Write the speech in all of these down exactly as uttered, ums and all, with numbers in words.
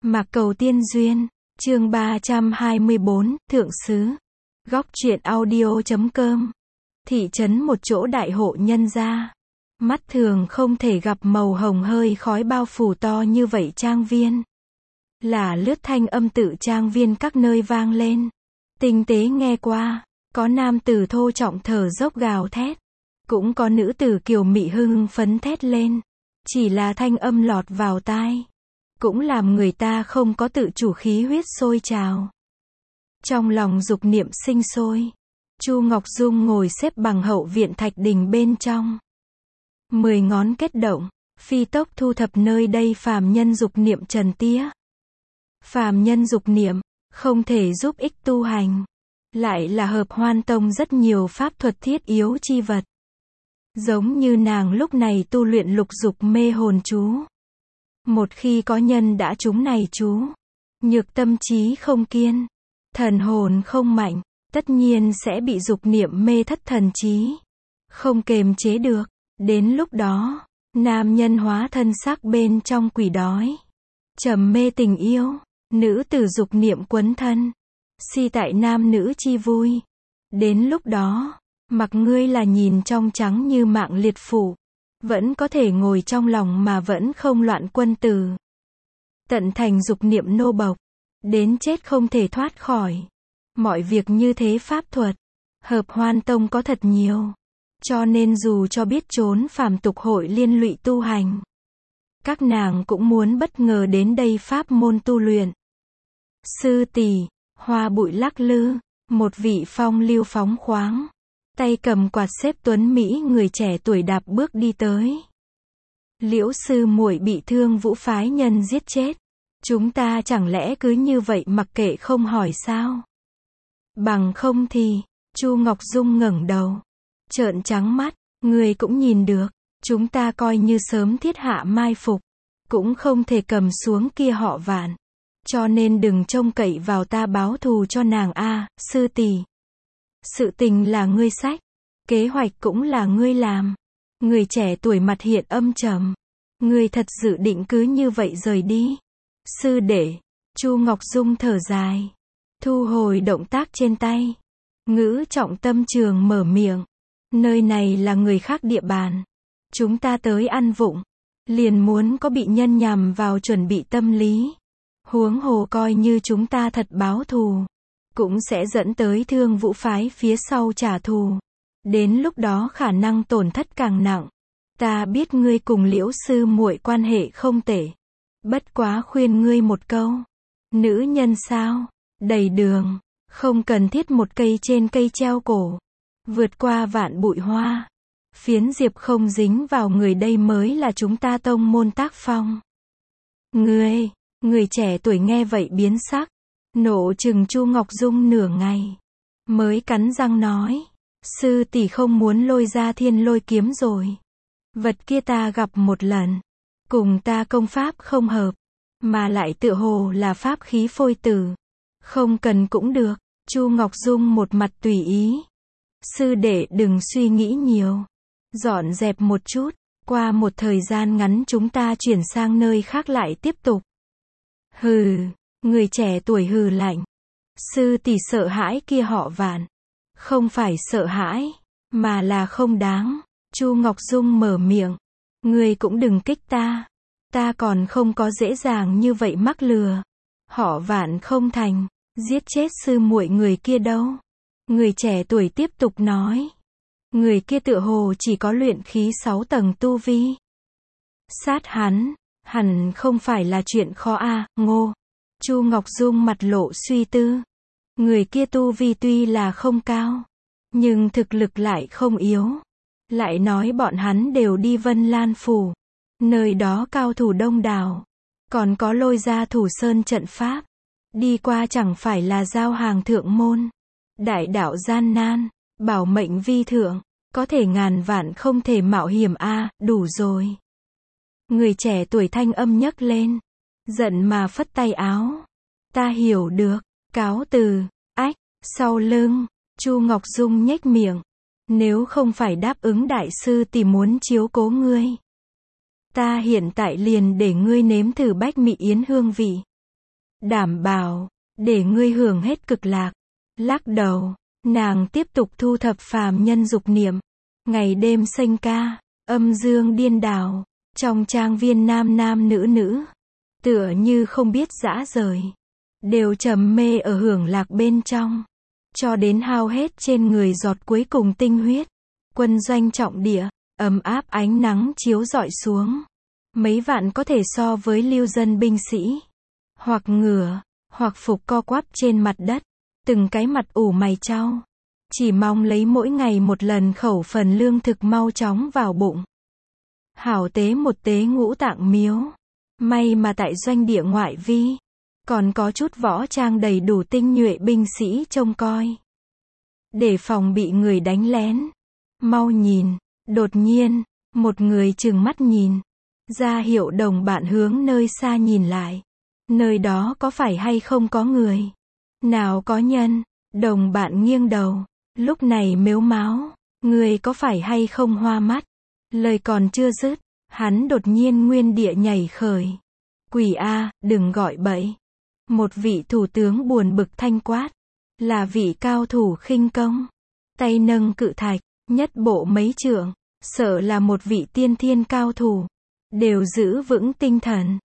Mạc Cầu Tiên Duyên, chương ba trăm hai mươi bốn, Thượng Sứ. Góc truyện audio chấm com. Thị trấn một chỗ đại hộ nhân gia. Mắt thường không thể gặp màu hồng hơi khói bao phủ to như vậy trang viên. Là lướt thanh âm tự trang viên các nơi vang lên. Tinh tế nghe qua, có nam tử thô trọng thở dốc gào thét. Cũng có nữ tử kiều mị hưng phấn thét lên. Chỉ là thanh âm lọt vào tai. Cũng làm người ta không có tự chủ khí huyết sôi trào. Trong lòng dục niệm sinh sôi. Chu Ngọc Dung ngồi xếp bằng hậu viện thạch đình bên trong. Mười ngón kết động, phi tốc thu thập nơi đây phàm nhân dục niệm trần tía. Phàm nhân dục niệm, không thể giúp ích tu hành. Lại là hợp hoan tông rất nhiều pháp thuật thiết yếu chi vật. Giống như nàng lúc này tu luyện lục dục mê hồn chú. Một khi có nhân đã trúng này chú, nhược tâm trí không kiên, thần hồn không mạnh, tất nhiên sẽ bị dục niệm mê thất thần trí, không kềm chế được. Đến lúc đó, nam nhân hóa thân xác bên trong quỷ đói, trầm mê tình yêu, nữ tử dục niệm quấn thân, si tại nam nữ chi vui. Đến lúc đó, mặc ngươi là nhìn trong trắng như mạng liệt phủ, vẫn có thể ngồi trong lòng mà vẫn không loạn quân tử. Tận thành dục niệm nô bộc, đến chết không thể thoát khỏi. Mọi việc như thế pháp thuật, hợp hoan tông có thật nhiều. Cho nên dù cho biết trốn phàm tục hội liên lụy tu hành, các nàng cũng muốn bất ngờ đến đây pháp môn tu luyện. Sư tỷ, hoa bụi lắc lư, một vị phong lưu phóng khoáng, tay cầm quạt xếp tuấn mỹ người trẻ tuổi đạp bước đi tới. Liễu sư muội bị Thương Vũ phái nhân giết chết, chúng ta chẳng lẽ cứ như vậy mặc kệ không hỏi sao? Bằng không thì, Chu Ngọc Dung ngẩng đầu, trợn trắng mắt, người cũng nhìn được, chúng ta coi như sớm thiết hạ mai phục, cũng không thể cầm xuống kia họ Vạn, cho nên đừng trông cậy vào ta báo thù cho nàng a, sư tỷ. Sự tình là ngươi sách, kế hoạch cũng là ngươi làm. Người trẻ tuổi mặt hiện âm trầm. Ngươi thật dự định cứ như vậy rời đi? Sư đệ, Chu Ngọc Dung thở dài, thu hồi động tác trên tay. Ngữ trọng tâm trường mở miệng. Nơi này là người khác địa bàn. Chúng ta tới ăn vụng, liền muốn có bị nhân nhằm vào chuẩn bị tâm lý. Huống hồ coi như chúng ta thật báo thù, cũng sẽ dẫn tới Thương Vũ phái phía sau trả thù. Đến lúc đó khả năng tổn thất càng nặng. Ta biết ngươi cùng Liễu sư muội quan hệ không tệ. Bất quá khuyên ngươi một câu. Nữ nhân sao? Đầy đường. Không cần thiết một cây trên cây treo cổ. Vượt qua vạn bụi hoa. Phiến diệp không dính vào người đây mới là chúng ta tông môn tác phong. Ngươi, người trẻ tuổi nghe vậy biến sắc. Nộ chừng Chu Ngọc Dung nửa ngày, mới cắn răng nói, sư tỷ không muốn lôi ra thiên lôi kiếm rồi. Vật kia ta gặp một lần, cùng ta công pháp không hợp, mà lại tựa hồ là pháp khí phôi tử. Không cần cũng được. Chu Ngọc Dung một mặt tùy ý. Sư đệ đừng suy nghĩ nhiều, dọn dẹp một chút, qua một thời gian ngắn chúng ta chuyển sang nơi khác lại tiếp tục. Hừ. Người trẻ tuổi hừ lạnh. Sư tỷ sợ hãi kia họ Vạn. Không phải sợ hãi, mà là không đáng. Chu Ngọc Dung mở miệng. Ngươi cũng đừng kích ta. Ta còn không có dễ dàng như vậy mắc lừa. Họ Vạn không thành, giết chết sư muội người kia đâu. Người trẻ tuổi tiếp tục nói. Người kia tựa hồ chỉ có luyện khí sáu tầng tu vi. Sát hắn, hẳn không phải là chuyện khó a, à, ngô. Chu Ngọc Dung mặt lộ suy tư. Người kia tu vi tuy là không cao, nhưng thực lực lại không yếu. Lại nói bọn hắn đều đi Vân Lan Phủ. Nơi đó cao thủ đông đảo. Còn có lôi ra thủ sơn trận pháp. Đi qua chẳng phải là giao hàng thượng môn. Đại đạo gian nan, bảo mệnh vi thượng. Có thể ngàn vạn không thể mạo hiểm a, à, đủ rồi. Người trẻ tuổi thanh âm nhấc lên. Giận mà phất tay áo. Ta hiểu được, cáo từ. Ách, sau lưng, Chu Ngọc Dung nhếch miệng. Nếu không phải đáp ứng đại sư thì muốn chiếu cố ngươi, ta hiện tại liền để ngươi nếm thử bách mị yến hương vị. Đảm bảo, để ngươi hưởng hết cực lạc. Lắc đầu, nàng tiếp tục thu thập phàm nhân dục niệm. Ngày đêm sênh ca, âm dương điên đảo, trong trang viên nam nam nữ nữ, tựa như không biết dã rời, đều trầm mê ở hưởng lạc bên trong, cho đến hao hết trên người giọt cuối cùng tinh huyết. Quân doanh trọng địa, ấm áp ánh nắng chiếu rọi xuống. Mấy vạn có thể so với lưu dân binh sĩ, hoặc ngửa, hoặc phục co quắp trên mặt đất, từng cái mặt ủ mày chau, chỉ mong lấy mỗi ngày một lần khẩu phần lương thực mau chóng vào bụng. Hảo tế một tế ngũ tạng miếu. May mà tại doanh địa ngoại vi, còn có chút võ trang đầy đủ tinh nhuệ binh sĩ trông coi, để phòng bị người đánh lén. Mau nhìn, đột nhiên, một người trừng mắt nhìn, ra hiệu đồng bạn hướng nơi xa nhìn lại. Nơi đó có phải hay không có người? Nào có nhân? Đồng bạn nghiêng đầu, lúc này mếu máo, người có phải hay không hoa mắt? Lời còn chưa dứt, hắn đột nhiên nguyên địa nhảy khởi. Quỷ A, đừng gọi bậy. Một vị thủ tướng buồn bực thanh quát, là vị cao thủ khinh công, tay nâng cự thạch, nhất bộ mấy trượng, sợ là một vị tiên thiên cao thủ, đều giữ vững tinh thần.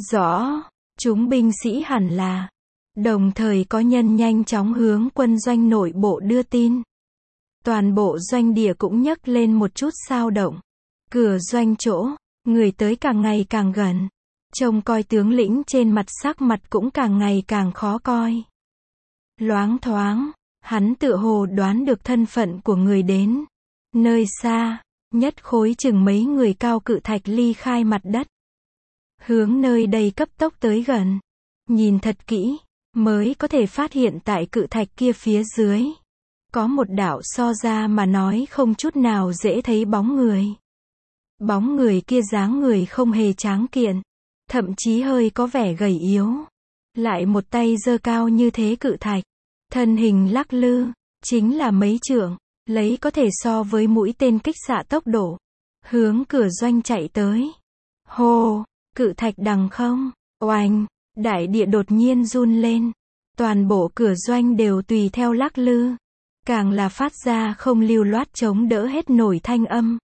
Rõ, chúng binh sĩ hẳn là. Đồng thời có nhân nhanh chóng hướng quân doanh nội bộ đưa tin. Toàn bộ doanh địa cũng nhấc lên một chút xao động. Cửa doanh chỗ, người tới càng ngày càng gần. Trông coi tướng lĩnh trên mặt sắc mặt cũng càng ngày càng khó coi. Loáng thoáng, hắn tựa hồ đoán được thân phận của người đến. Nơi xa, nhất khối chừng mấy người cao cự thạch ly khai mặt đất, hướng nơi đây cấp tốc tới gần. Nhìn thật kỹ, mới có thể phát hiện tại cự thạch kia phía dưới, có một đạo so ra mà nói không chút nào dễ thấy bóng người. Bóng người kia dáng người không hề tráng kiện, thậm chí hơi có vẻ gầy yếu. Lại một tay giơ cao như thế cự thạch, thân hình lắc lư, chính là mấy trượng, lấy có thể so với mũi tên kích xạ tốc độ, hướng cửa doanh chạy tới. Hô, cự thạch đằng không, oanh, đại địa đột nhiên run lên, toàn bộ cửa doanh đều tùy theo lắc lư, càng là phát ra không lưu loát chống đỡ hết nổi thanh âm.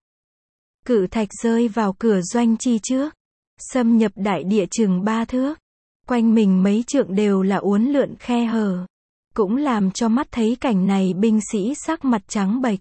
Cự thạch rơi vào cửa doanh chi trước, xâm nhập đại địa chừng ba thước, quanh mình mấy trượng đều là uốn lượn khe hở, cũng làm cho mắt thấy cảnh này binh sĩ sắc mặt trắng bệch.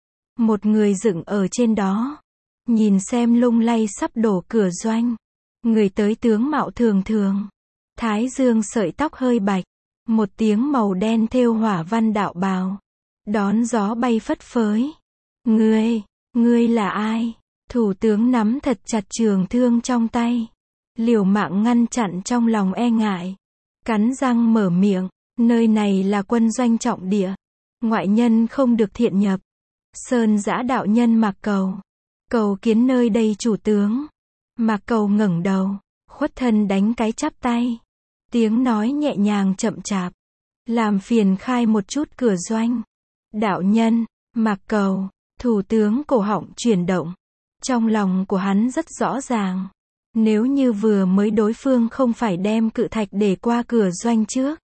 Một người dựng ở trên đó, nhìn xem lung lay sắp đổ cửa doanh. Người tới tướng mạo thường thường, thái dương sợi tóc hơi bạch, một tiếng màu đen thêu hỏa văn đạo bào, đón gió bay phất phới. Ngươi, ngươi là ai? Thủ tướng nắm thật chặt trường thương trong tay, liều mạng ngăn chặn trong lòng e ngại, cắn răng mở miệng, nơi này là quân doanh trọng địa, ngoại nhân không được thiện nhập. Sơn Giã đạo nhân Mạc Cầu, cầu kiến nơi đây chủ tướng. Mạc Cầu ngẩng đầu, khuất thân đánh cái chắp tay, tiếng nói nhẹ nhàng chậm chạp, làm phiền khai một chút cửa doanh. Đạo nhân, Mạc Cầu, thủ tướng cổ họng chuyển động, trong lòng của hắn rất rõ ràng, nếu như vừa mới đối phương không phải đem cự thạch để qua cửa doanh trước,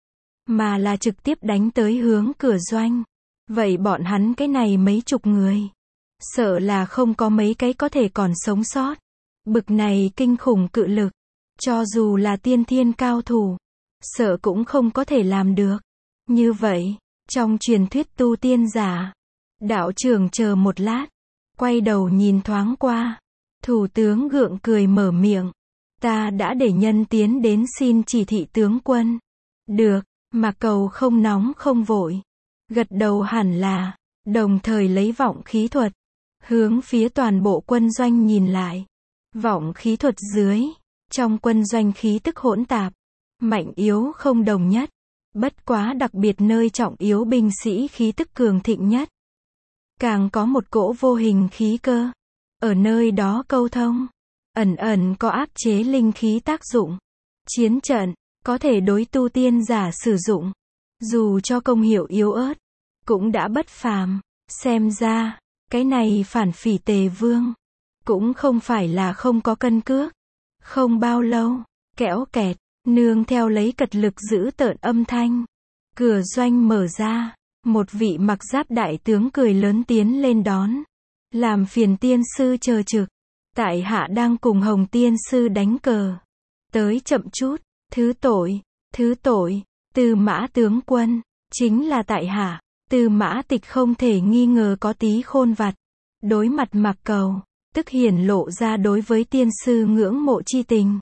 mà là trực tiếp đánh tới hướng cửa doanh, vậy bọn hắn cái này mấy chục người, sợ là không có mấy cái có thể còn sống sót. Bực này kinh khủng cự lực, cho dù là tiên thiên cao thủ, sợ cũng không có thể làm được. Như vậy, trong truyền thuyết tu tiên giả, đạo trưởng chờ một lát, quay đầu nhìn thoáng qua, thủ tướng gượng cười mở miệng, ta đã để nhân tiến đến xin chỉ thị tướng quân. Được, Mạc Cầu không nóng không vội, gật đầu hẳn là, đồng thời lấy vọng khí thuật, hướng phía toàn bộ quân doanh nhìn lại. Vọng khí thuật dưới, trong quân doanh khí tức hỗn tạp, mạnh yếu không đồng nhất, bất quá đặc biệt nơi trọng yếu binh sĩ khí tức cường thịnh nhất. Càng có một cỗ vô hình khí cơ, ở nơi đó câu thông, ẩn ẩn có áp chế linh khí tác dụng. Chiến trận, có thể đối tu tiên giả sử dụng, dù cho công hiệu yếu ớt, cũng đã bất phàm. Xem ra, cái này phản phỉ Tề Vương, cũng không phải là không có cân cước. Không bao lâu, kẽo kẹt, nương theo lấy cật lực giữ tợn âm thanh. Cửa doanh mở ra, một vị mặc giáp đại tướng cười lớn tiến lên đón. Làm phiền tiên sư chờ trực. Tại hạ đang cùng Hồng tiên sư đánh cờ. Tới chậm chút, thứ tội, thứ tội, Tư Mã tướng quân, chính là tại hạ. Tư Mã Tịch không thể nghi ngờ có tí khôn vặt. Đối mặt Mạc Cầu, tức hiển lộ ra đối với tiên sư ngưỡng mộ chi tình.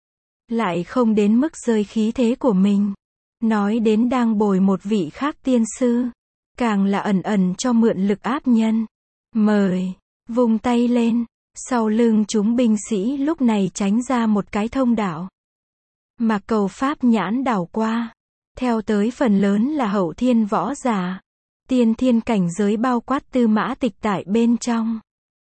Lại không đến mức rơi khí thế của mình. Nói đến đang bồi một vị khác tiên sư. Càng là ẩn ẩn cho mượn lực áp nhân. Mời, vùng tay lên. Sau lưng chúng binh sĩ lúc này tránh ra một cái thông đạo. Mạc Cầu pháp nhãn đảo qua. Theo tới phần lớn là hậu thiên võ giả. Tiên thiên cảnh giới bao quát Tư Mã Tịch tại bên trong.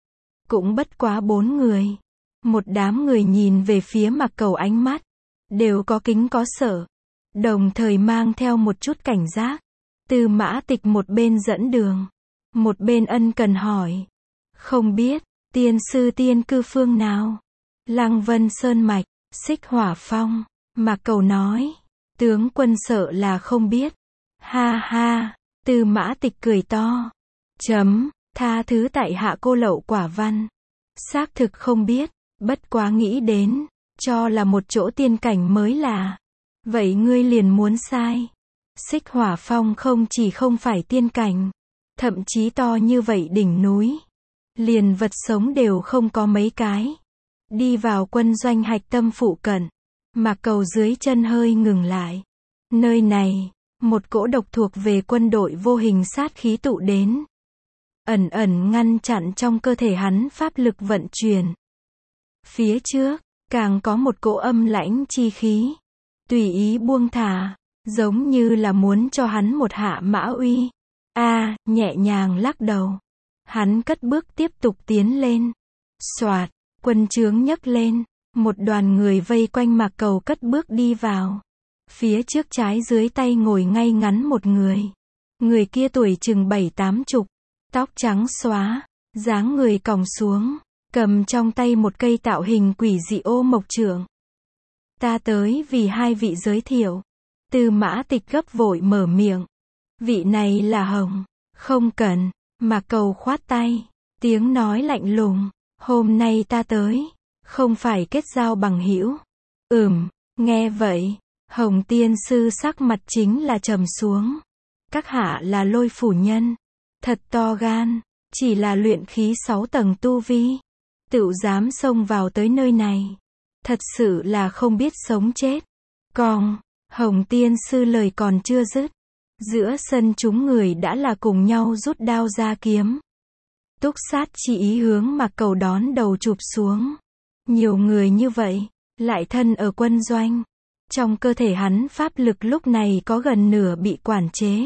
Cũng bất quá bốn người. Một đám người nhìn về phía Mạc Cầu ánh mắt. Đều có kính có sợ. Đồng thời mang theo một chút cảnh giác. Tư Mã Tịch một bên dẫn đường. Một bên ân cần hỏi. Không biết, tiên sư tiên cư phương nào? Lăng Vân Sơn Mạch, Xích Hỏa Phong. Mạc Cầu nói. Tướng quân sợ là không biết. Ha ha, Tư Mã Tịch cười to. Chấm, tha thứ tại hạ cô lậu quả văn. Xác thực không biết, bất quá nghĩ đến, cho là một chỗ tiên cảnh mới là. Vậy ngươi liền muốn sai. Xích Hỏa Phong không chỉ không phải tiên cảnh, thậm chí to như vậy đỉnh núi. Liền vật sống đều không có mấy cái. Đi vào quân doanh hạch tâm phụ cận. Mạc Cầu dưới chân hơi ngừng lại. Nơi này, một cỗ độc thuộc về quân đội vô hình sát khí tụ đến. Ẩn ẩn ngăn chặn trong cơ thể hắn pháp lực vận chuyển. Phía trước, càng có một cỗ âm lãnh chi khí. Tùy ý buông thả, giống như là muốn cho hắn một hạ mã uy. A, nhẹ nhàng lắc đầu. Hắn cất bước tiếp tục tiến lên. Soạt, quân trướng nhấc lên. Một đoàn người vây quanh Mạc Cầu cất bước đi vào. Phía trước trái dưới tay ngồi ngay ngắn một người. Người kia tuổi chừng bảy tám chục. Tóc trắng xóa. Dáng người còng xuống. Cầm trong tay một cây tạo hình quỷ dị ô mộc trượng. Ta tới vì hai vị giới thiệu. Tư Mã Tịch gấp vội mở miệng. Vị này là Hồng. Không cần. Mạc Cầu khoát tay. Tiếng nói lạnh lùng. Hôm nay ta tới. Không phải kết giao bằng hữu. Ừm, nghe vậy. Hồng tiên sư sắc mặt chính là trầm xuống. Các hạ là Lôi phủ nhân. Thật to gan. Chỉ là luyện khí sáu tầng tu vi. Tựu dám xông vào tới nơi này. Thật sự là không biết sống chết. Còn, Hồng tiên sư lời còn chưa dứt. Giữa sân chúng người đã là cùng nhau rút đao ra kiếm. Túc sát chỉ ý hướng Mạc Cầu đón đầu chụp xuống. Nhiều người như vậy, lại thân ở quân doanh. Trong cơ thể hắn pháp lực lúc này có gần nửa bị quản chế.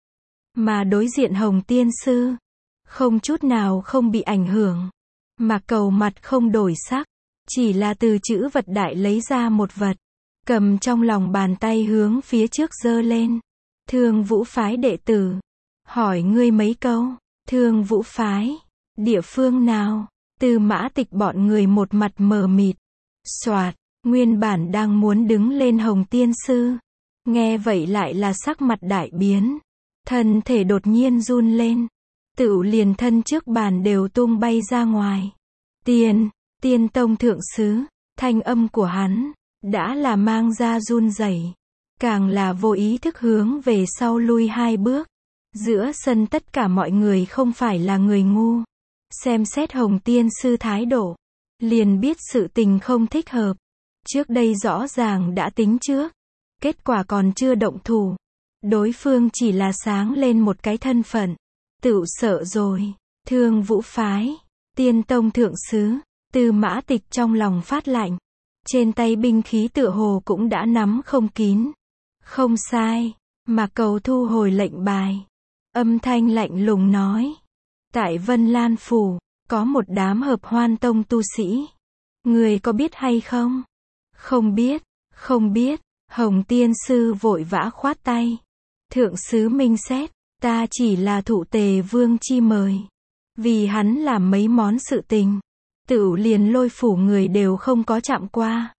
Mà đối diện Hồng tiên sư, không chút nào không bị ảnh hưởng. Mạc Cầu mặt không đổi sắc, chỉ là từ chữ vật đại lấy ra một vật. Cầm trong lòng bàn tay hướng phía trước giơ lên. Thương Vũ phái đệ tử. Hỏi ngươi mấy câu. Thương Vũ phái. Địa phương nào? Tư Mã Tịch bọn người một mặt mờ mịt. Soạt, nguyên bản đang muốn đứng lên Hồng tiên sư. Nghe vậy lại là sắc mặt đại biến. Thân thể đột nhiên run lên. Tựu liền thân trước bàn đều tung bay ra ngoài. Tiên, tiên tông thượng sứ, thanh âm của hắn, đã là mang ra run rẩy. Càng là vô ý thức hướng về sau lui hai bước. Giữa sân tất cả mọi người không phải là người ngu. Xem xét Hồng tiên sư thái độ, liền biết sự tình không thích hợp. Trước đây rõ ràng đã tính trước. Kết quả còn chưa động thủ. Đối phương chỉ là sáng lên một cái thân phận. Tựu sợ rồi. Thương Vũ phái. Tiên tông thượng sứ. Tư Mã Tịch trong lòng phát lạnh. Trên tay binh khí tựa hồ cũng đã nắm không kín. Không sai. Mạc Cầu thu hồi lệnh bài. Âm thanh lạnh lùng nói. Tại Vân Lan Phủ, có một đám hợp hoan tông tu sĩ. Người có biết hay không? Không biết, không biết. Hồng tiên sư vội vã khoát tay. Thượng sứ minh xét, ta chỉ là thụ Tề Vương chi mời. Vì hắn làm mấy món sự tình. Tựu liền Lôi phủ người đều không có chạm qua.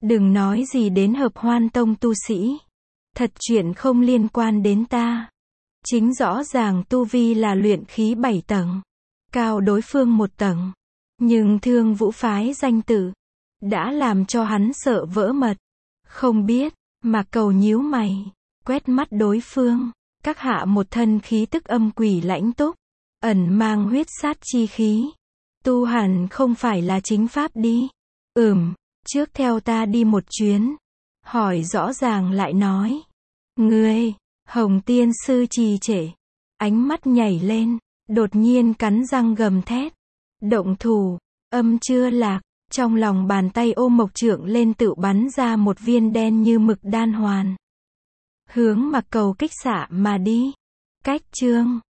Đừng nói gì đến hợp hoan tông tu sĩ. Thật chuyện không liên quan đến ta. Chính rõ ràng tu vi là luyện khí bảy tầng. Cao đối phương một tầng. Nhưng Thương Vũ phái danh tự. Đã làm cho hắn sợ vỡ mật. Không biết, Mạc Cầu nhíu mày. Quét mắt đối phương. Các hạ một thân khí tức âm quỷ lãnh túc. Ẩn mang huyết sát chi khí. Tu hẳn không phải là chính pháp đi. Ừm, trước theo ta đi một chuyến. Hỏi rõ ràng lại nói. Ngươi, Hồng Tiên sư trì trệ. Ánh mắt nhảy lên. Đột nhiên cắn răng gầm thét. Động thủ, âm chưa lạc. Trong lòng bàn tay ôm mộc trượng lên tự bắn ra một viên đen như mực đan hoàn. Hướng Mạc Cầu kích xạ mà đi. Cách chương